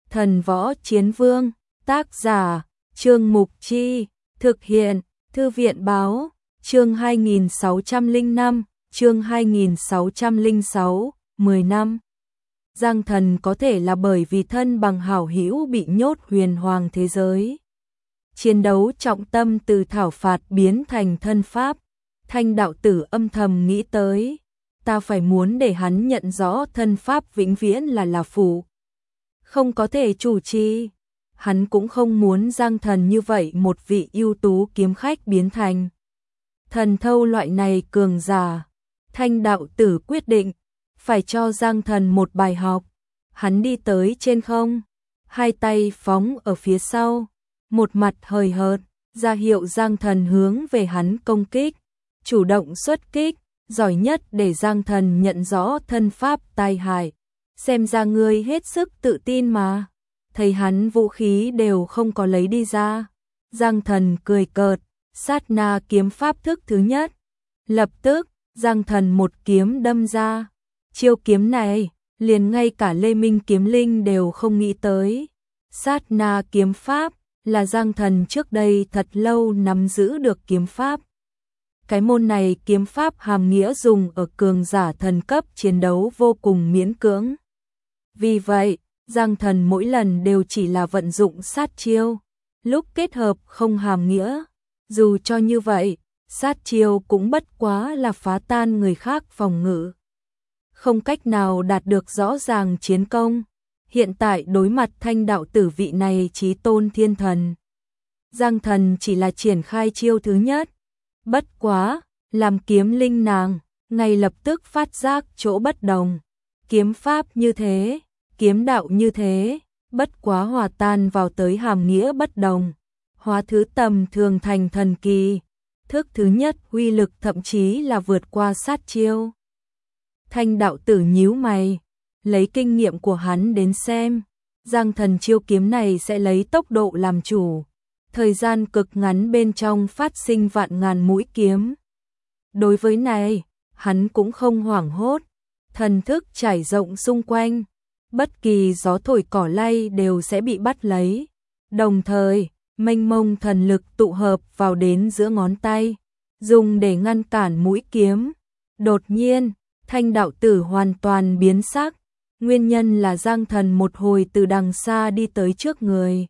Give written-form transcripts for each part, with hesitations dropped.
Thần Võ Chiến Vương, tác giả, Trương Mục Chi, thực hiện, Thư viện Báo, chương 2605, chương 2606, 10 năm. Giang Thần có thể là bởi vì thân bằng hảo hữu bị nhốt huyền hoàng thế giới. Chiến đấu trọng tâm từ thảo phạt biến thành thân pháp. Thanh đạo tử âm thầm nghĩ tới, ta phải muốn để hắn nhận rõ thân pháp vĩnh viễn là phù, không có thể chủ trì. Hắn cũng không muốn Giang Thần như vậy một vị ưu tú kiếm khách biến thành thần thâu loại này cường giả. Thanh đạo tử quyết định phải cho Giang Thần một bài học. Hắn đi tới trên không, hai tay phóng ở phía sau, một mặt hời hợt, ra hiệu Giang Thần hướng về hắn công kích, chủ động xuất kích, giỏi nhất để Giang Thần nhận rõ thân pháp tai hại. Xem ra ngươi hết sức tự tin mà. Thấy hắn vũ khí đều không có lấy đi ra, Giang Thần cười cợt, sát na kiếm pháp thức thứ nhất. Lập tức, Giang Thần một kiếm đâm ra. Chiêu kiếm này, liền ngay cả Lê Minh Kiếm Linh đều không nghĩ tới. Sát na kiếm pháp là Giang Thần trước đây thật lâu nắm giữ được kiếm pháp. Cái môn này kiếm pháp hàm nghĩa dùng ở cường giả thần cấp chiến đấu vô cùng miễn cưỡng. Vì vậy, Giang Thần mỗi lần đều chỉ là vận dụng sát chiêu, lúc kết hợp không hàm nghĩa. Dù cho như vậy, sát chiêu cũng bất quá là phá tan người khác phòng ngự, không cách nào đạt được rõ ràng chiến công. Hiện tại đối mặt Thanh đạo tử vị này chí tôn thiên thần, Giang Thần chỉ là triển khai chiêu thứ nhất. Bất quá, làm kiếm linh nàng, ngay lập tức phát giác chỗ bất đồng. Kiếm pháp như thế, kiếm đạo như thế, bất quá hòa tan vào tới hàm nghĩa bất đồng, hóa thứ tầm thường thành thần kỳ. Thức thứ nhất uy lực thậm chí là vượt qua sát chiêu. Thanh đạo tử nhíu mày, lấy kinh nghiệm của hắn đến xem, Giang Thần chiêu kiếm này sẽ lấy tốc độ làm chủ, thời gian cực ngắn bên trong phát sinh vạn ngàn mũi kiếm. Đối với này, hắn cũng không hoảng hốt, thần thức trải rộng xung quanh, bất kỳ gió thổi cỏ lay đều sẽ bị bắt lấy. Đồng thời, mênh mông thần lực tụ hợp vào đến giữa ngón tay, dùng để ngăn cản mũi kiếm. Đột nhiên, Thanh đạo tử hoàn toàn biến sắc, nguyên nhân là Giang Thần một hồi từ đằng xa đi tới trước người.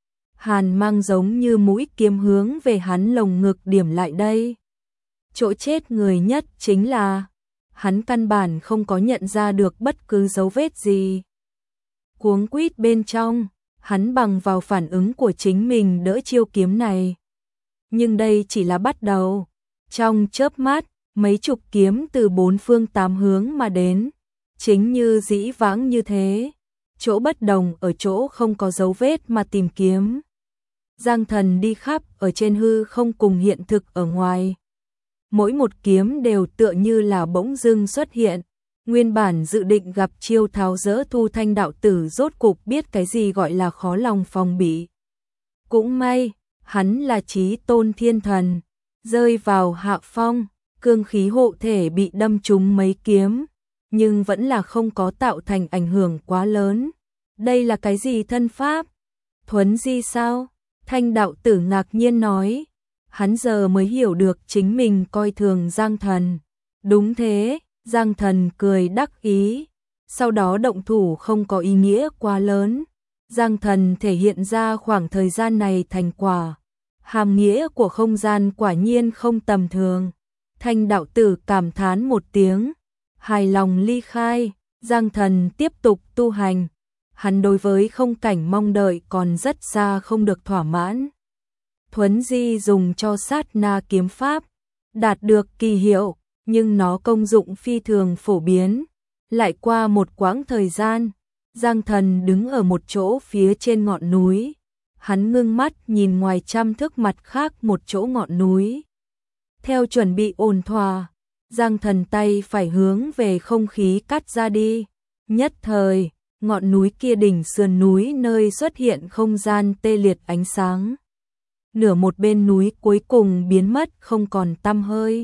Hàn mang giống như mũi kiếm hướng về hắn lồng ngực điểm lại đây. Chỗ chết người nhất chính là, hắn căn bản không có nhận ra được bất cứ dấu vết gì. Cuống quýt bên trong, hắn bằng vào phản ứng của chính mình đỡ chiêu kiếm này. Nhưng đây chỉ là bắt đầu. Trong chớp mắt, mấy chục kiếm từ bốn phương tám hướng mà đến. Chính như dĩ vãng như thế, chỗ bất đồng ở chỗ không có dấu vết mà tìm kiếm. Giang Thần đi khắp ở trên hư không cùng hiện thực ở ngoài. Mỗi một kiếm đều tựa như là bỗng dưng xuất hiện. Nguyên bản dự định gặp chiêu tháo dỡ thu Thanh đạo tử rốt cục biết cái gì gọi là khó lòng phòng bị. Cũng may, hắn là chí tôn thiên thần, rơi vào hạ phong, cương khí hộ thể bị đâm trúng mấy kiếm, nhưng vẫn là không có tạo thành ảnh hưởng quá lớn. Đây là cái gì thân pháp? Thuấn di sao? Thanh đạo tử ngạc nhiên nói. Hắn giờ mới hiểu được chính mình coi thường Giang Thần. Đúng thế, Giang Thần cười đắc ý. Sau đó động thủ không có ý nghĩa quá lớn. Giang Thần thể hiện ra khoảng thời gian này thành quả. Hàm nghĩa của không gian quả nhiên không tầm thường. Thanh đạo tử cảm thán một tiếng, hài lòng ly khai. Giang Thần tiếp tục tu hành. Hắn đối với không cảnh mong đợi còn rất xa không được thỏa mãn. Thuấn di dùng cho sát na kiếm pháp, đạt được kỳ hiệu, nhưng nó công dụng phi thường phổ biến. Lại qua một quãng thời gian, Giang Thần đứng ở một chỗ phía trên ngọn núi. Hắn ngưng mắt nhìn ngoài trăm thước mặt khác một chỗ ngọn núi. Theo chuẩn bị ổn thỏa, Giang Thần tay phải hướng về không khí cắt ra đi. Nhất thời, ngọn núi kia đỉnh sườn núi nơi xuất hiện không gian tê liệt ánh sáng. Nửa một bên núi cuối cùng biến mất không còn tăm hơi.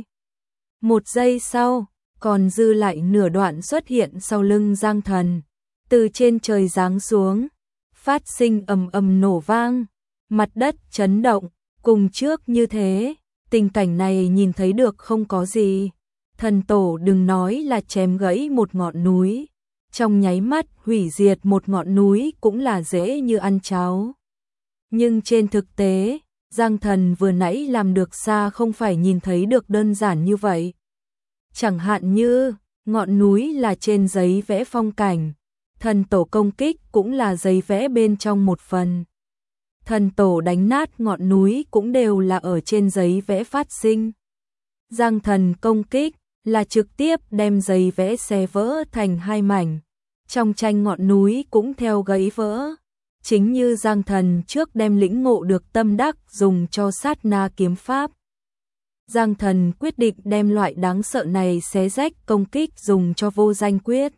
Một giây sau, còn dư lại nửa đoạn xuất hiện sau lưng Giang Thần. Từ trên trời giáng xuống, phát sinh ầm ầm nổ vang, mặt đất chấn động, cùng trước như thế, tình cảnh này nhìn thấy được không có gì. Thần tổ đừng nói là chém gãy một ngọn núi, trong nháy mắt hủy diệt một ngọn núi cũng là dễ như ăn cháo. Nhưng trên thực tế, Giang Thần vừa nãy làm được xa không phải nhìn thấy được đơn giản như vậy. Chẳng hạn như, ngọn núi là trên giấy vẽ phong cảnh, thần tổ công kích cũng là giấy vẽ bên trong một phần. Thần tổ đánh nát ngọn núi cũng đều là ở trên giấy vẽ phát sinh. Giang Thần công kích là trực tiếp đem giấy vẽ xé vỡ thành hai mảnh. Trong tranh ngọn núi cũng theo gãy vỡ. Chính như Giang Thần trước đem lĩnh ngộ được tâm đắc dùng cho sát na kiếm pháp. Giang Thần quyết định đem loại đáng sợ này xé rách công kích dùng cho vô danh quyết.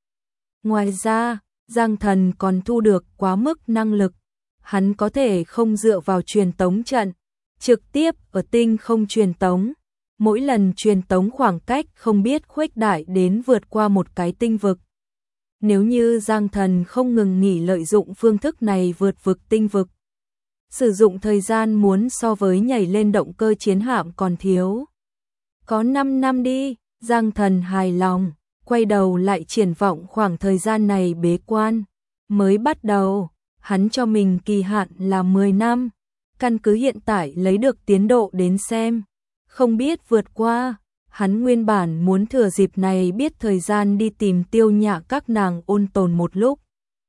Ngoài ra, Giang Thần còn thu được quá mức năng lực. Hắn có thể không dựa vào truyền tống trận, trực tiếp ở tinh không truyền tống. Mỗi lần truyền tống khoảng cách không biết khuếch đại đến vượt qua một cái tinh vực. Nếu như Giang Thần không ngừng nghỉ lợi dụng phương thức này vượt vực tinh vực, sử dụng thời gian muốn so với nhảy lên động cơ chiến hạm còn thiếu. Có 5 năm đi, Giang Thần hài lòng, quay đầu lại triển vọng khoảng thời gian này bế quan. Mới bắt đầu, hắn cho mình kỳ hạn là 10 năm, căn cứ hiện tại lấy được tiến độ đến xem. Không biết vượt qua, hắn nguyên bản muốn thừa dịp này biết thời gian đi tìm Tiêu Nhã các nàng ôn tồn một lúc.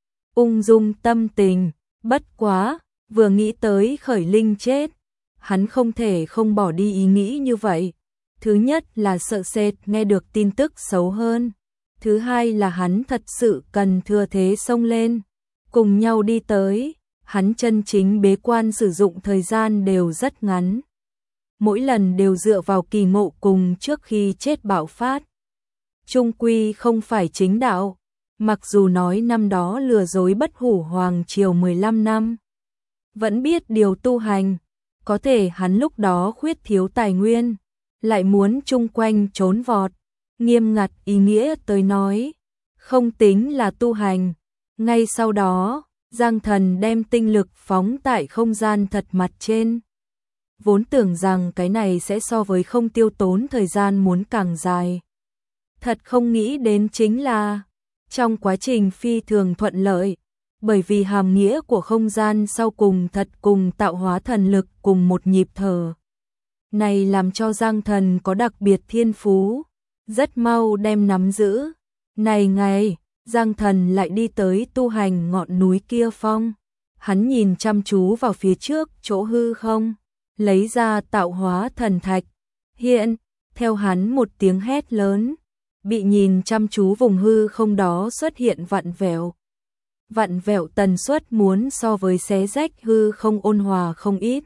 Ung dung tâm tình, bất quá, vừa nghĩ tới Khởi Linh chết, hắn không thể không bỏ đi ý nghĩ như vậy. Thứ nhất là sợ sệt nghe được tin tức xấu hơn. Thứ hai là hắn thật sự cần thừa thế xông lên. Cùng nhau đi tới, hắn chân chính bế quan sử dụng thời gian đều rất ngắn. Mỗi lần đều dựa vào kỳ ngộ cùng trước khi chết bạo phát. Trung quy không phải chính đạo, mặc dù nói năm đó lừa dối Bất Hủ Hoàng triều 15 năm. Vẫn biết điều tu hành, có thể hắn lúc đó khuyết thiếu tài nguyên, lại muốn chung quanh trốn vọt, nghiêm ngặt ý nghĩa tới nói, không tính là tu hành. Ngay sau đó, Giang Thần đem tinh lực phóng tại không gian thật mặt trên. Vốn tưởng rằng cái này sẽ so với không tiêu tốn thời gian muốn càng dài. Thật không nghĩ đến chính là, trong quá trình phi thường thuận lợi, bởi vì hàm nghĩa của không gian sau cùng thật cùng tạo hóa thần lực cùng một nhịp thở. Này làm cho Giang Thần có đặc biệt thiên phú, rất mau đem nắm giữ. Này ngày, Giang Thần lại đi tới tu hành ngọn núi kia phong. Hắn nhìn chăm chú vào phía trước chỗ hư không, lấy ra tạo hóa thần thạch. Hiện, theo hắn một tiếng hét lớn, bị nhìn chăm chú vùng hư không đó xuất hiện vặn vẹo. Vặn vẹo tần suất muốn so với xé rách hư không ôn hòa không ít.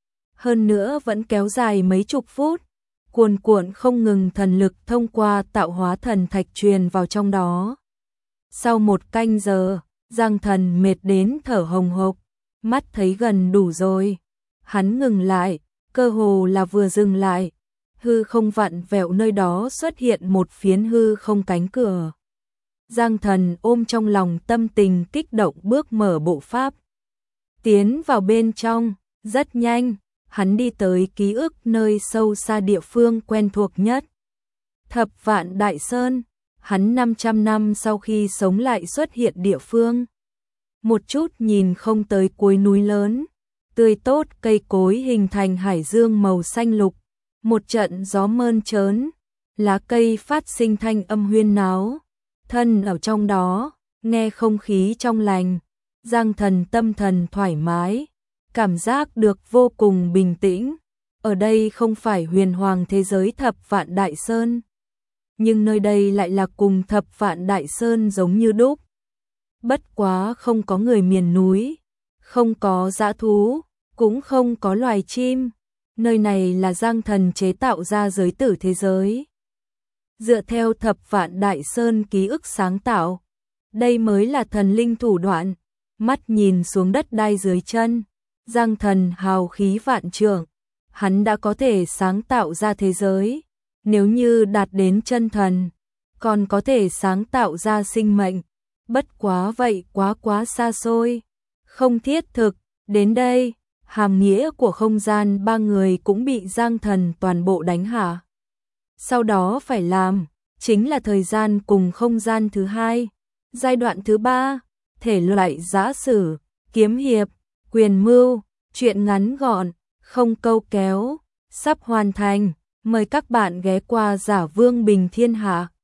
Hơn nữa vẫn kéo dài mấy chục phút, cuồn cuộn không ngừng thần lực thông qua tạo hóa thần thạch truyền vào trong đó. Sau một canh giờ, Giang Thần mệt đến thở hồng hộc, mắt thấy gần đủ rồi. Hắn ngừng lại, cơ hồ là vừa dừng lại, hư không vặn vẹo nơi đó xuất hiện một phiến hư không cánh cửa. Giang Thần ôm trong lòng tâm tình kích động bước mở bộ pháp. Tiến vào bên trong, rất nhanh, hắn đi tới ký ức nơi sâu xa địa phương quen thuộc nhất. Thập Vạn Đại Sơn, hắn 500 năm sau khi sống lại xuất hiện địa phương. Một chút nhìn không tới cuối núi lớn, tươi tốt cây cối hình thành hải dương màu xanh lục. Một trận gió mơn trớn, lá cây phát sinh thanh âm huyên náo. Thân ở trong đó, nghe không khí trong lành, Giang Thần tâm thần thoải mái, cảm giác được vô cùng bình tĩnh. Ở đây không phải huyền hoàng thế giới Thập Vạn Đại Sơn, nhưng nơi đây lại là cùng Thập Vạn Đại Sơn giống như đúc. Bất quá không có người miền núi, không có dã thú, cũng không có loài chim. Nơi này là Giang Thần chế tạo ra giới tử thế giới. Dựa theo Thập Vạn Đại Sơn ký ức sáng tạo, đây mới là thần linh thủ đoạn. Mắt nhìn xuống đất đai dưới chân, Giang Thần hào khí vạn trượng, hắn đã có thể sáng tạo ra thế giới. Nếu như đạt đến chân thần, còn có thể sáng tạo ra sinh mệnh. Bất quá vậy quá xa xôi. không thiết thực. Đến đây, hàm nghĩa của không gian ba người cũng bị Giang Thần toàn bộ đánh hạ. Sau đó phải làm, chính là thời gian cùng không gian thứ hai. Giai đoạn thứ ba, thể loại giã sử, kiếm hiệp, quyền mưu, truyện ngắn gọn, không câu kéo, sắp hoàn thành. Mời các bạn ghé qua Giả Vương Bình Thiên Hạ.